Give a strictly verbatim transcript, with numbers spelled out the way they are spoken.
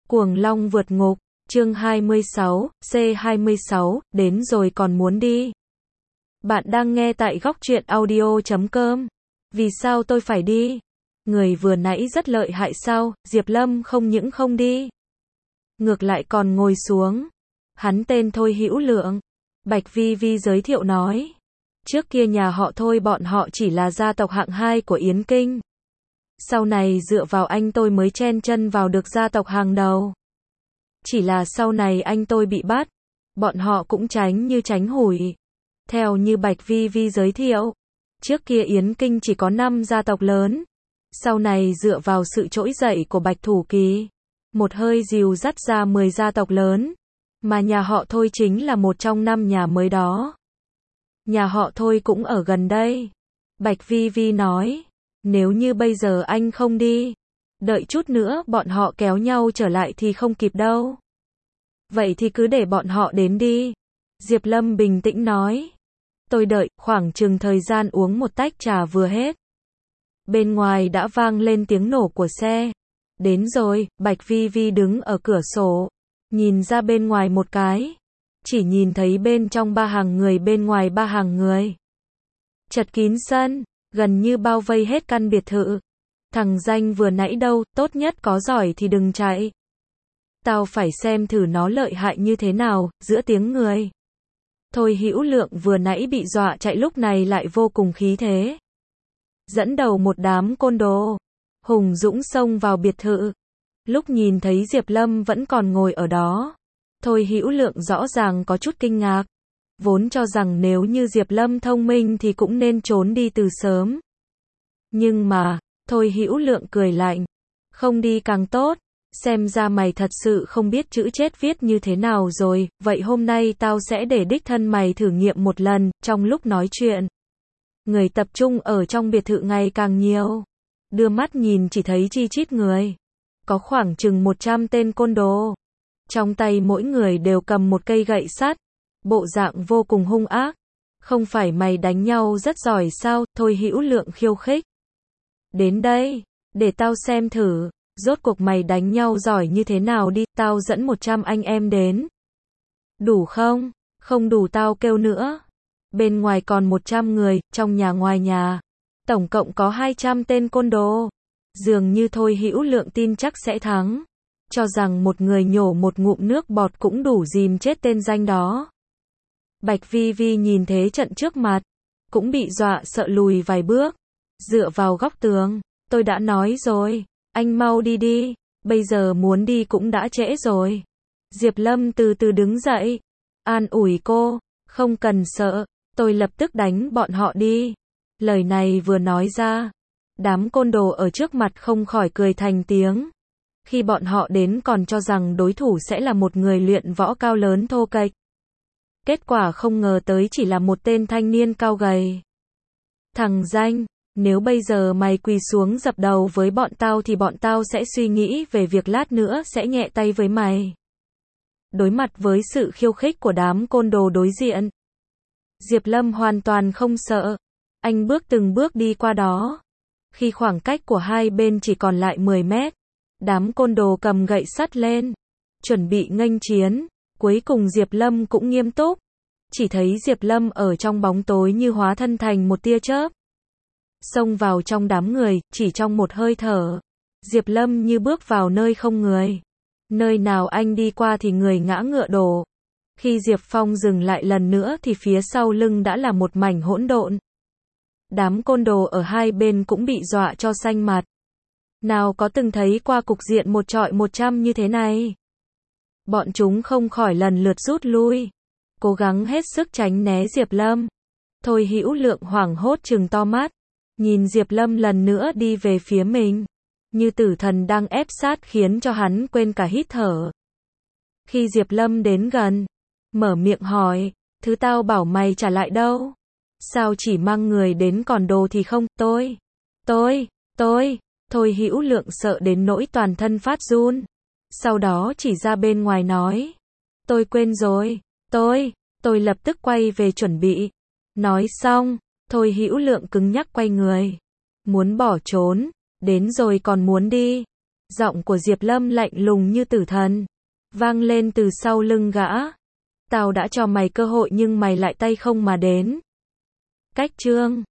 Cuồng Long vượt ngục, chương hai mươi sáu, C hai mươi sáu, đến rồi còn muốn đi. Bạn đang nghe tại góc truyện audio chấm com. Vì sao tôi phải đi? Người vừa nãy rất lợi hại sao? Diệp Lâm không những không đi, ngược lại còn ngồi xuống. Hắn tên Thôi Hữu Lượng. Bạch Vi Vi giới thiệu nói. Trước kia nhà họ Thôi bọn họ chỉ là gia tộc hạng hai của Yến Kinh. Sau này dựa vào anh tôi mới chen chân vào được gia tộc hàng đầu. Chỉ là sau này anh tôi bị bắt, bọn họ cũng tránh như tránh hủi. Theo như Bạch Vi Vi giới thiệu, trước kia Yến Kinh chỉ có năm gia tộc lớn. Sau này dựa vào sự trỗi dậy của Bạch Thủ Kỳ, một hơi dìu dắt ra mười gia tộc lớn. Mà nhà họ Thôi chính là một trong năm nhà mới đó. Nhà họ Thôi cũng ở gần đây. Bạch Vi Vi nói, nếu như bây giờ anh không đi, đợi chút nữa bọn họ kéo nhau trở lại thì không kịp đâu. Vậy thì cứ để bọn họ đến đi. Diệp Lâm bình tĩnh nói. Tôi đợi, khoảng chừng thời gian uống một tách trà vừa hết. Bên ngoài đã vang lên tiếng nổ của xe. Đến rồi, Bạch Vi Vi đứng ở cửa sổ, nhìn ra bên ngoài một cái. Chỉ nhìn thấy bên trong ba hàng người, bên ngoài ba hàng người. Chật kín sân, gần như bao vây hết căn biệt thự. Thằng danh vừa nãy đâu, tốt nhất có giỏi thì đừng chạy. Tao phải xem thử nó lợi hại như thế nào, giữa tiếng người. Thôi Hữu Lượng vừa nãy bị dọa chạy lúc này lại vô cùng khí thế. Dẫn đầu một đám côn đồ, hùng dũng xông vào biệt thự. Lúc nhìn thấy Diệp Lâm vẫn còn ngồi ở đó, Thôi Hữu Lượng rõ ràng có chút kinh ngạc. Vốn cho rằng nếu như Diệp Lâm thông minh thì cũng nên trốn đi từ sớm. Nhưng mà, Thôi Hữu Lượng cười lạnh. Không đi càng tốt. Xem ra mày thật sự không biết chữ chết viết như thế nào rồi. Vậy hôm nay tao sẽ để đích thân mày thử nghiệm một lần. Trong lúc nói chuyện, người tập trung ở trong biệt thự ngày càng nhiều. Đưa mắt nhìn chỉ thấy chi chít người. Có khoảng chừng một trăm tên côn đồ. Trong tay mỗi người đều cầm một cây gậy sắt. Bộ dạng vô cùng hung ác. Không phải mày đánh nhau rất giỏi sao? Thôi Hữu Lượng khiêu khích. Đến đây, để tao xem thử, rốt cuộc mày đánh nhau giỏi như thế nào đi, tao dẫn một trăm anh em đến. Đủ không? Không đủ tao kêu nữa. Bên ngoài còn một trăm người, trong nhà ngoài nhà. Tổng cộng có hai trăm tên côn đồ. Dường như Thôi Hữu Lượng tin chắc sẽ thắng. Cho rằng một người nhổ một ngụm nước bọt cũng đủ dìm chết tên danh đó. Bạch Vi Vi nhìn thế trận trước mặt, cũng bị dọa sợ lùi vài bước. Dựa vào góc tường, tôi đã nói rồi, anh mau đi đi, bây giờ muốn đi cũng đã trễ rồi. Diệp Lâm từ từ đứng dậy, an ủi cô, không cần sợ, tôi lập tức đánh bọn họ đi. Lời này vừa nói ra, đám côn đồ ở trước mặt không khỏi cười thành tiếng. Khi bọn họ đến còn cho rằng đối thủ sẽ là một người luyện võ cao lớn thô kệch. Kết quả không ngờ tới chỉ là một tên thanh niên cao gầy. Thằng danh, nếu bây giờ mày quỳ xuống dập đầu với bọn tao thì bọn tao sẽ suy nghĩ về việc lát nữa sẽ nhẹ tay với mày. Đối mặt với sự khiêu khích của đám côn đồ đối diện, Diệp Lâm hoàn toàn không sợ. Anh bước từng bước đi qua đó. Khi khoảng cách của hai bên chỉ còn lại mười mét, đám côn đồ cầm gậy sắt lên, chuẩn bị nghênh chiến. Cuối cùng Diệp Lâm cũng nghiêm túc. Chỉ thấy Diệp Lâm ở trong bóng tối như hóa thân thành một tia chớp, xông vào trong đám người, chỉ trong một hơi thở. Diệp Lâm như bước vào nơi không người. Nơi nào anh đi qua thì người ngã ngựa đổ. Khi Diệp Phong dừng lại lần nữa thì phía sau lưng đã là một mảnh hỗn độn. Đám côn đồ ở hai bên cũng bị dọa cho xanh mặt. Nào có từng thấy qua cục diện một trọi một trăm như thế này. Bọn chúng không khỏi lần lượt rút lui, cố gắng hết sức tránh né Diệp Lâm. Thôi Hữu Lượng hoảng hốt trừng to mắt, nhìn Diệp Lâm lần nữa đi về phía mình, như tử thần đang ép sát khiến cho hắn quên cả hít thở. Khi Diệp Lâm đến gần, mở miệng hỏi, thứ tao bảo mày trả lại đâu? Sao chỉ mang người đến còn đồ thì không? Tôi, tôi, tôi, Thôi Hữu Lượng sợ đến nỗi toàn thân phát run. Sau đó chỉ ra bên ngoài nói, tôi quên rồi, tôi, tôi lập tức quay về chuẩn bị. Nói xong, Thôi Hữu Lượng cứng nhắc quay người, muốn bỏ trốn, đến rồi còn muốn đi. Giọng của Diệp Lâm lạnh lùng như tử thần, vang lên từ sau lưng gã. Tao đã cho mày cơ hội nhưng mày lại tay không mà đến. Cách chương